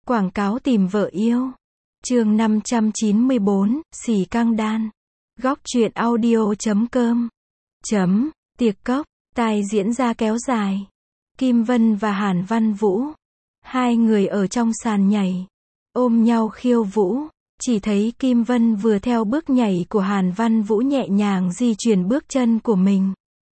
Quảng cáo tìm vợ yêu. Chương 594, xì căng đan. Góc truyện audio.com. Tiệc cốc, tài diễn ra kéo dài. Kim Vân và Hàn Văn Vũ. Hai người ở trong sàn nhảy. Ôm nhau khiêu vũ. Chỉ thấy Kim Vân vừa theo bước nhảy của Hàn Văn Vũ nhẹ nhàng di chuyển bước chân của mình.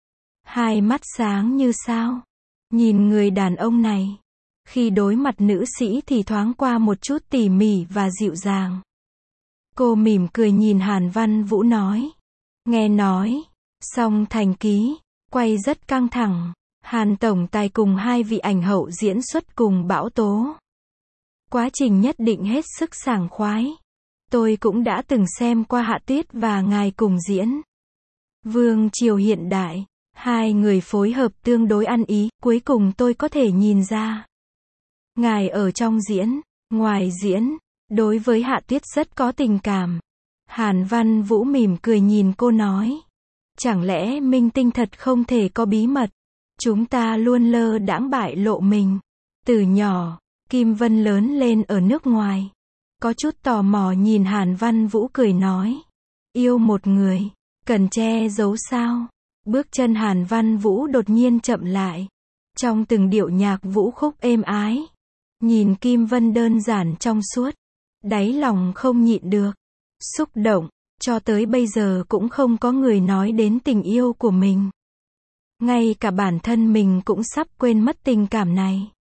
Hai mắt sáng như sao. Nhìn người đàn ông này. Khi đối mặt nữ sĩ thì thoáng qua một chút tỉ mỉ và dịu dàng. Cô mỉm cười nhìn Hàn Văn Vũ nói. Nghe nói, song thành ký, quay rất căng thẳng. Hàn tổng tài cùng hai vị ảnh hậu diễn xuất cùng bão tố. Quá trình nhất định hết sức sảng khoái. Tôi cũng đã từng xem qua Hạ Tuyết và ngài cùng diễn. Vương triều hiện đại, hai người phối hợp tương đối ăn ý, cuối cùng tôi có thể nhìn ra. Ngài ở trong diễn, ngoài diễn, đối với Hạ Tuyết rất có tình cảm. Hàn Văn Vũ mỉm cười nhìn cô nói. Chẳng lẽ minh tinh thật không thể có bí mật? Chúng ta luôn lơ đãng bại lộ mình. Từ nhỏ, Kim Vân lớn lên ở nước ngoài. Có chút tò mò nhìn Hàn Văn Vũ cười nói. Yêu một người, cần che giấu sao? Bước chân Hàn Văn Vũ đột nhiên chậm lại. Trong từng điệu nhạc vũ khúc êm ái. Nhìn Kim Vân đơn giản trong suốt. Đáy lòng không nhịn được. Xúc động, cho tới bây giờ cũng không có người nói đến tình yêu của mình. Ngay cả bản thân mình cũng sắp quên mất tình cảm này.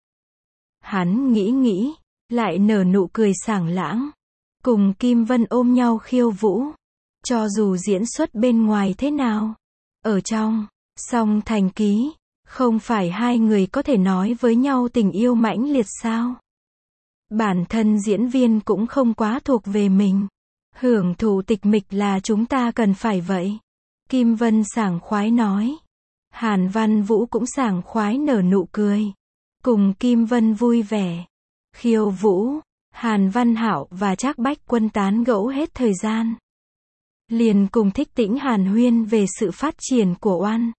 Hắn nghĩ, lại nở nụ cười sảng lãng. Cùng Kim Vân ôm nhau khiêu vũ. Cho dù diễn xuất bên ngoài thế nào. Ở trong, song thành ký, không phải hai người có thể nói với nhau tình yêu mãnh liệt sao? Bản thân diễn viên cũng không quá thuộc về mình. Hưởng thụ tịch mịch là chúng ta cần phải vậy. Kim Vân sảng khoái nói. Hàn Văn Vũ cũng sảng khoái nở nụ cười. Cùng Kim Vân vui vẻ. Khiêu vũ, Hàn Văn Hạo và Trác Bách Quân tán gẫu hết thời gian. Liền cùng Thích Tĩnh hàn huyên về sự phát triển của Oan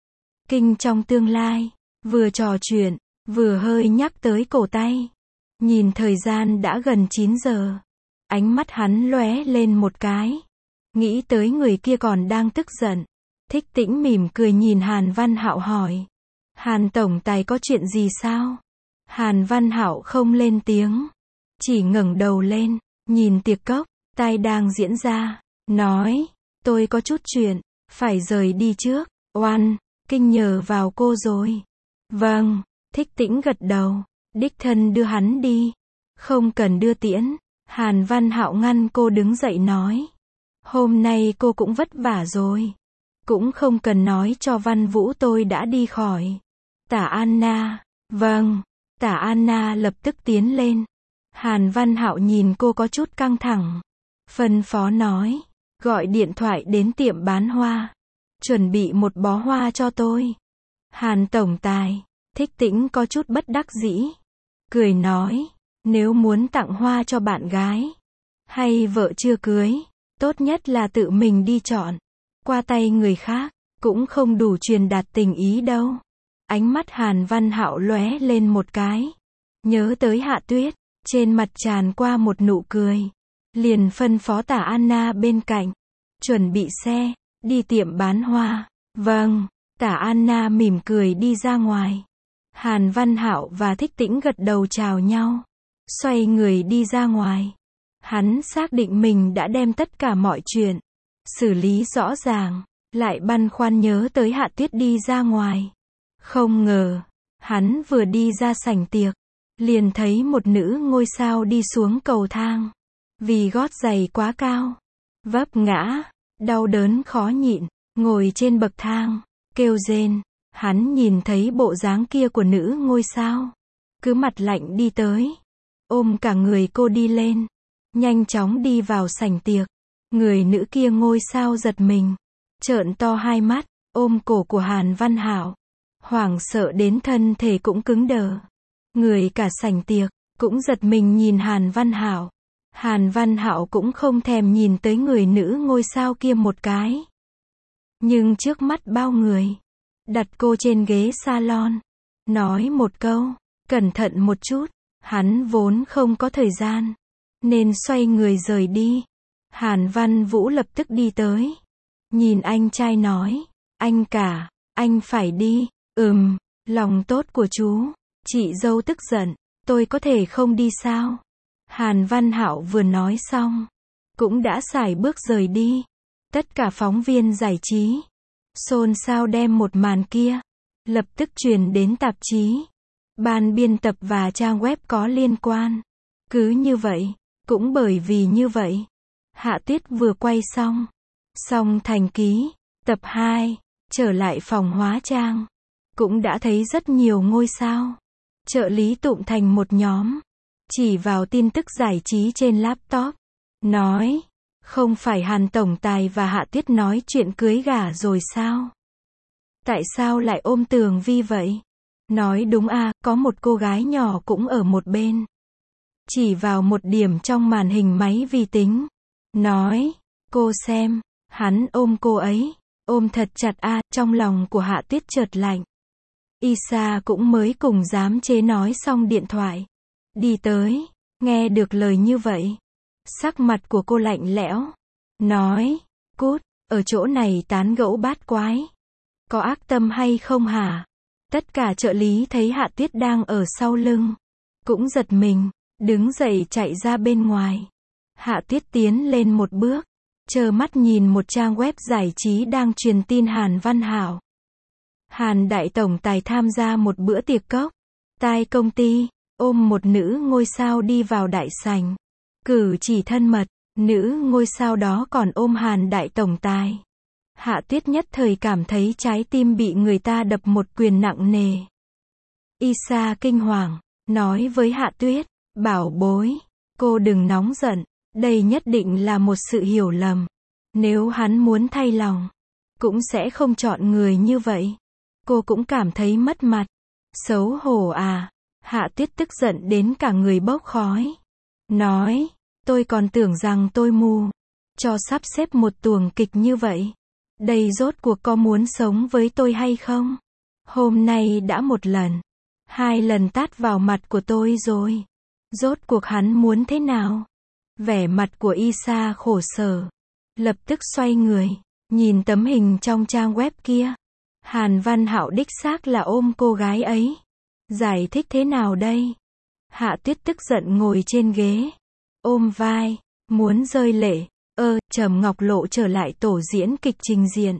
Kinh trong tương lai. Vừa trò chuyện, vừa hơi nhắc tới cổ tay. Nhìn thời gian đã gần 9 giờ. Ánh mắt hắn lóe lên một cái. Nghĩ tới người kia còn đang tức giận. Thích Tĩnh mỉm cười nhìn Hàn Văn Hạo hỏi. Hàn tổng tài có chuyện gì sao? Hàn Văn Hạo không lên tiếng. Chỉ ngẩng đầu lên, nhìn tiệc cốc, tai đang diễn ra. Nói, tôi có chút chuyện, phải rời đi trước. Oan Kinh nhờ vào cô rồi. Vâng, Thích Tĩnh gật đầu. Đích thân đưa hắn đi. Không cần đưa tiễn. Hàn Văn Hạo ngăn cô đứng dậy nói. Hôm nay cô cũng vất vả rồi. Cũng không cần nói cho Văn Vũ tôi đã đi khỏi. Tả Anna. Vâng. Tả Anna lập tức tiến lên. Hàn Văn Hạo nhìn cô có chút căng thẳng. Phân phó nói. Gọi điện thoại đến tiệm bán hoa. Chuẩn bị một bó hoa cho tôi. Hàn tổng tài. Thích Tĩnh có chút bất đắc dĩ. Cười nói. Nếu muốn tặng hoa cho bạn gái. Hay vợ chưa cưới. Tốt nhất là tự mình đi chọn. Qua tay người khác. Cũng không đủ truyền đạt tình ý đâu. Ánh mắt Hàn Văn Hạo lóe lên một cái. Nhớ tới Hạ Tuyết. Trên mặt tràn qua một nụ cười. Liền phân phó Tả Anna bên cạnh. Chuẩn bị xe. Đi tiệm bán hoa. Vâng. Tả Anna mỉm cười đi ra ngoài. Hàn Văn Hạo và Thích Tĩnh gật đầu chào nhau. Xoay người đi ra ngoài. Hắn xác định mình đã đem tất cả mọi chuyện xử lý rõ ràng. Lại băn khoăn nhớ tới Hạ Tuyết đi ra ngoài. Không ngờ, hắn vừa đi ra sảnh tiệc. Liền thấy một nữ ngôi sao đi xuống cầu thang. Vì gót giày quá cao. Vấp ngã. Đau đớn khó nhịn. Ngồi trên bậc thang. Kêu rên. Hắn nhìn thấy bộ dáng kia của nữ ngôi sao. Cứ mặt lạnh đi tới. Ôm cả người cô đi lên. Nhanh chóng đi vào sảnh tiệc. Người nữ kia ngôi sao giật mình. Trợn to hai mắt. Ôm cổ của Hàn Văn Hạo. Hoảng sợ đến thân thể cũng cứng đờ. Người cả sảnh tiệc. Cũng giật mình nhìn Hàn Văn Hạo. Hàn Văn Hạo cũng không thèm nhìn tới người nữ ngôi sao kia một cái. Nhưng trước mắt bao người. Đặt cô trên ghế salon. Nói một câu. Cẩn thận một chút. Hắn vốn không có thời gian, nên xoay người rời đi. Hàn Văn Vũ lập tức đi tới. Nhìn anh trai nói, anh cả, anh phải đi. Lòng tốt của chú. Chị dâu tức giận, tôi có thể không đi sao? Hàn Văn Hạo vừa nói xong, cũng đã sải bước rời đi. Tất cả phóng viên giải trí xôn xao đem một màn kia lập tức truyền đến tạp chí, ban biên tập và trang web có liên quan. Cứ như vậy, cũng bởi vì như vậy, Hạ Tuyết vừa quay xong Thành Ký, tập 2, trở lại phòng hóa trang, cũng đã thấy rất nhiều ngôi sao. Trợ lý tụm thành một nhóm, chỉ vào tin tức giải trí trên laptop, nói, không phải Hàn Tổng Tài và Hạ Tuyết nói chuyện cưới gả rồi sao? Tại sao lại ôm Tường Vi vậy? Nói đúng à, có một cô gái nhỏ cũng ở một bên. Chỉ vào một điểm trong màn hình máy vi tính. Nói, cô xem, hắn ôm cô ấy, ôm thật chặt à, trong lòng của Hạ Tuyết chợt lạnh. Isa cũng mới cùng dám chế nói xong điện thoại. Đi tới, nghe được lời như vậy. Sắc mặt của cô lạnh lẽo. Nói, cút, ở chỗ này tán gẫu bát quái. Có ác tâm hay không hả? Tất cả trợ lý thấy Hạ Tuyết đang ở sau lưng, cũng giật mình, đứng dậy chạy ra bên ngoài. Hạ Tuyết tiến lên một bước, trơ mắt nhìn một trang web giải trí đang truyền tin Hàn Văn Hạo. Hàn Đại Tổng Tài tham gia một bữa tiệc cốc tai công ty, ôm một nữ ngôi sao đi vào đại sảnh. Cử chỉ thân mật, nữ ngôi sao đó còn ôm Hàn Đại Tổng Tài. Hạ Tuyết nhất thời cảm thấy trái tim bị người ta đập một quyền nặng nề. Isa kinh hoàng, nói với Hạ Tuyết, bảo bối, cô đừng nóng giận, đây nhất định là một sự hiểu lầm. Nếu hắn muốn thay lòng, cũng sẽ không chọn người như vậy. Cô cũng cảm thấy mất mặt. Xấu hổ à? Hạ Tuyết tức giận đến cả người bốc khói. Nói, tôi còn tưởng rằng tôi mù, cho sắp xếp một tuồng kịch như vậy. Đây rốt cuộc có muốn sống với tôi hay không? Hôm nay đã một lần, 2 lần tát vào mặt của tôi rồi. Rốt cuộc hắn muốn thế nào? Vẻ mặt của Isa khổ sở. Lập tức xoay người, nhìn tấm hình trong trang web kia. Hàn Văn Hạo đích xác là ôm cô gái ấy. Giải thích thế nào đây? Hạ Tuyết tức giận ngồi trên ghế, ôm vai, muốn rơi lệ. Trầm Ngọc Lộ trở lại tổ diễn kịch trình diện.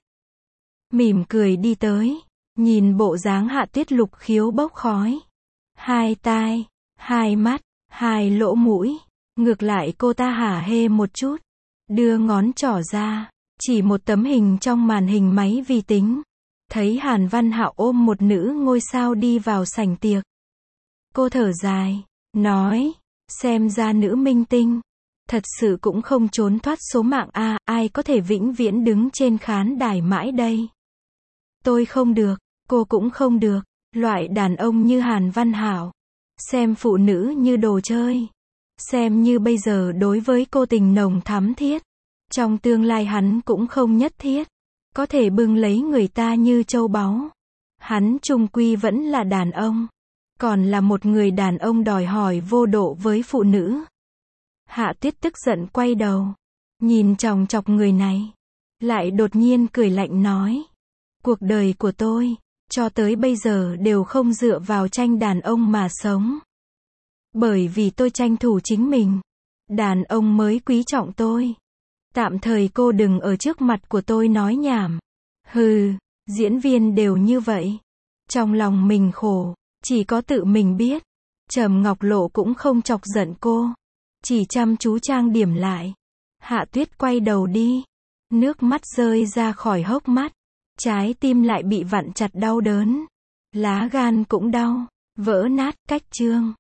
Mỉm cười đi tới, nhìn bộ dáng Hạ Tuyết Lục khiếu bốc khói. 2 tai, 2 mắt, 2 lỗ mũi. Ngược lại cô ta hả hê một chút, đưa ngón trỏ ra, chỉ một tấm hình trong màn hình máy vi tính. Thấy Hàn Văn Hạo ôm một nữ ngôi sao đi vào sảnh tiệc. Cô thở dài, nói, xem ra nữ minh tinh thật sự cũng không trốn thoát số mạng a, ai có thể vĩnh viễn đứng trên khán đài mãi đây. Tôi không được, cô cũng không được, loại đàn ông như Hàn Văn Hạo, xem phụ nữ như đồ chơi, xem như bây giờ đối với cô tình nồng thắm thiết, trong tương lai hắn cũng không nhất thiết có thể bưng lấy người ta như châu báu. Hắn chung quy vẫn là đàn ông, còn là một người đàn ông đòi hỏi vô độ với phụ nữ. Hạ Tuyết tức giận quay đầu, nhìn chòng chọc người này, lại đột nhiên cười lạnh nói, cuộc đời của tôi, cho tới bây giờ đều không dựa vào tranh đàn ông mà sống. Bởi vì tôi tranh thủ chính mình, đàn ông mới quý trọng tôi. Tạm thời cô đừng ở trước mặt của tôi nói nhảm. Hừ, diễn viên đều như vậy. Trong lòng mình khổ, chỉ có tự mình biết. Trầm Ngọc Lộ cũng không chọc giận cô, chỉ chăm chú trang điểm lại. Hạ Tuyết quay đầu đi, nước mắt rơi ra khỏi hốc mắt, trái tim lại bị vặn chặt đau đớn, lá gan cũng đau, vỡ nát. Cách chương